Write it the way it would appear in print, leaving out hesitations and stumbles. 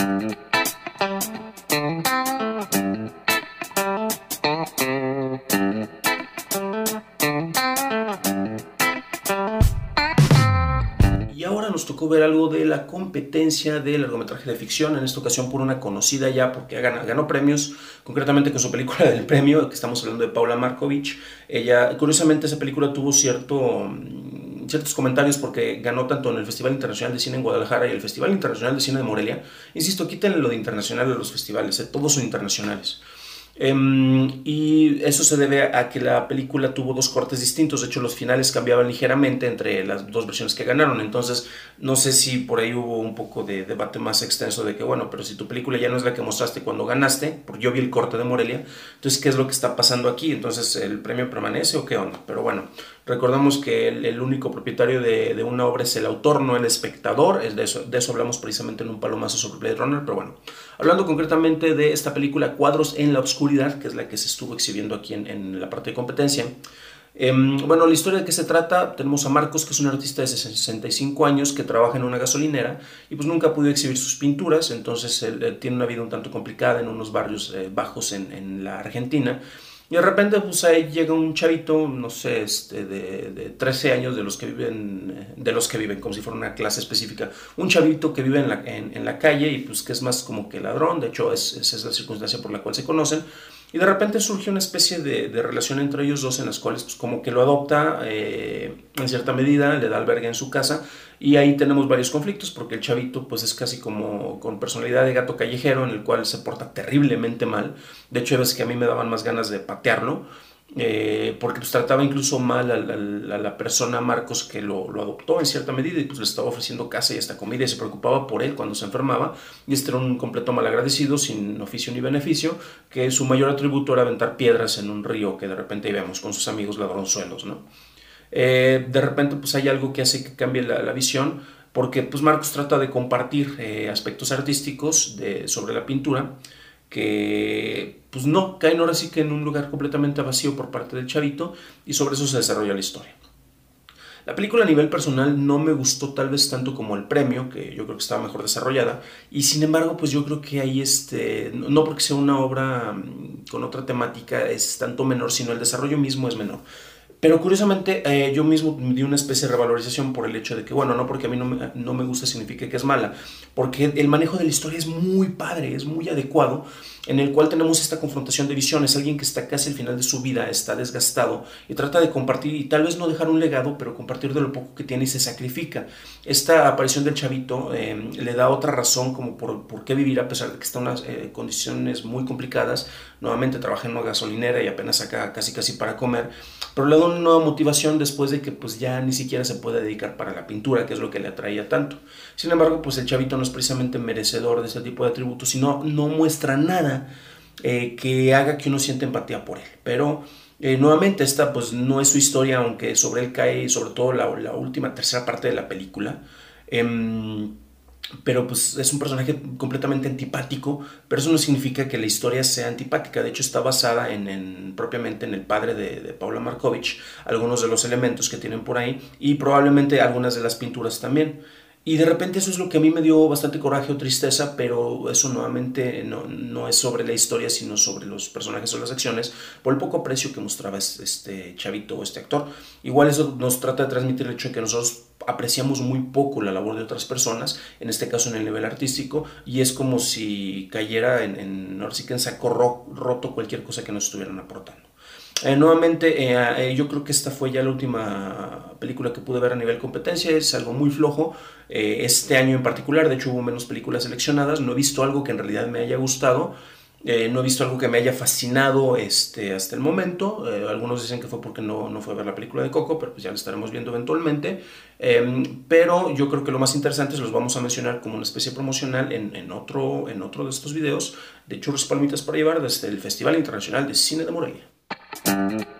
Y ahora nos tocó ver algo de la competencia de largometraje de ficción, en esta ocasión por una conocida ya, porque ganó premios, concretamente con su película del premio, que estamos hablando de Paula Markovich. Ella, curiosamente, esa película tuvo ciertos comentarios porque ganó tanto en el Festival Internacional de Cine en Guadalajara y el Festival Internacional de Cine de Morelia. Insisto, quítenle lo de internacional a los festivales, todos son internacionales. Y eso se debe a que la película tuvo dos cortes distintos. De hecho, los finales cambiaban ligeramente entre las dos versiones que ganaron. Entonces, no sé si por ahí hubo un poco de debate más extenso de que, bueno, pero si tu película ya no es la que mostraste cuando ganaste, porque yo vi el corte de Morelia, entonces, ¿qué es lo que está pasando aquí? Entonces, ¿el premio permanece o qué onda? Pero bueno, recordamos que el único propietario de una obra es el autor, no el espectador. De eso hablamos precisamente en un palomazo sobre Blade Runner. Pero bueno, hablando concretamente de esta película Cuadros en la Oscuridad, que es la que se estuvo exhibiendo aquí en la parte de competencia. Bueno, la historia de qué se trata: tenemos a Marcos, que es un artista de 65 años que trabaja en una gasolinera y pues nunca ha podido exhibir sus pinturas. Entonces él tiene una vida un tanto complicada en unos barrios bajos en la Argentina. Y de repente pues ahí llega un chavito, no sé, de 13 años, de los que viven como si fuera una clase específica. Un chavito que vive en la calle y pues que es más como que ladrón. De hecho, esa es la circunstancia por la cual se conocen. Y de repente surge una especie de relación entre ellos dos, en las cuales pues como que lo adopta en cierta medida, le da albergue en su casa. Y ahí tenemos varios conflictos, porque el chavito pues es casi como con personalidad de gato callejero, en el cual se porta terriblemente mal. De hecho, hay veces que a mí me daban más ganas de patearlo, porque pues trataba incluso mal a la persona Marcos que lo adoptó en cierta medida, y pues le estaba ofreciendo casa y hasta comida, y se preocupaba por él cuando se enfermaba. Y era un completo malagradecido, sin oficio ni beneficio, que su mayor atributo era aventar piedras en un río que de repente íbamos con sus amigos ladronzuelos, ¿no? De repente pues hay algo que hace que cambie la visión, porque pues Marcos trata de compartir aspectos artísticos sobre la pintura, que pues no, caen ahora sí que en un lugar completamente vacío por parte del chavito, y sobre eso se desarrolla la historia. La película a nivel personal no me gustó tal vez tanto como el premio, que yo creo que estaba mejor desarrollada, y sin embargo pues yo creo que ahí no porque sea una obra con otra temática es tanto menor, sino el desarrollo mismo es menor. Pero curiosamente yo mismo me di una especie de revalorización por el hecho de que, bueno, no porque a mí no me gusta significa que es mala, porque el manejo de la historia es muy padre, es muy adecuado, en el cual tenemos esta confrontación de visiones. Alguien que está casi al final de su vida, está desgastado y trata de compartir, y tal vez no dejar un legado, pero compartir de lo poco que tiene, y se sacrifica. Esta aparición del chavito le da otra razón como por qué vivir, a pesar de que está en unas condiciones muy complicadas. Nuevamente trabaja en una gasolinera y apenas saca casi para comer, pero le da una nueva motivación después de que pues ya ni siquiera se puede dedicar para la pintura, que es lo que le atraía tanto. Sin embargo, pues el chavito no es precisamente merecedor de este tipo de atributos, sino no muestra nada que haga que uno sienta empatía por él. Pero nuevamente esta pues no es su historia, aunque sobre él cae sobre todo la última tercera parte de la película. Pero pues es un personaje completamente antipático, pero eso no significa que la historia sea antipática. De hecho, está basada propiamente en el padre de Paula Markovich, algunos de los elementos que tienen por ahí, y probablemente algunas de las pinturas también. Y de repente eso es lo que a mí me dio bastante coraje o tristeza, pero eso nuevamente no es sobre la historia, sino sobre los personajes o las acciones, por el poco aprecio que mostraba este chavito o este actor. Igual eso nos trata de transmitir el hecho de que nosotros apreciamos muy poco la labor de otras personas, en este caso en el nivel artístico, y es como si cayera ahora sí que en saco roto cualquier cosa que nos estuvieran aportando. Nuevamente, yo creo que esta fue ya la última película que pude ver a nivel competencia. Es algo muy flojo este año en particular. De hecho, hubo menos películas seleccionadas. No he visto algo que en realidad me haya gustado. No he visto algo que me haya fascinado hasta el momento. Algunos dicen que fue porque no fue a ver la película de Coco, pero pues ya la estaremos viendo eventualmente. Pero yo creo que lo más interesante los vamos a mencionar como una especie promocional en otro de estos videos de Churros y Palomitas para Llevar desde el Festival Internacional de Cine de Morelia.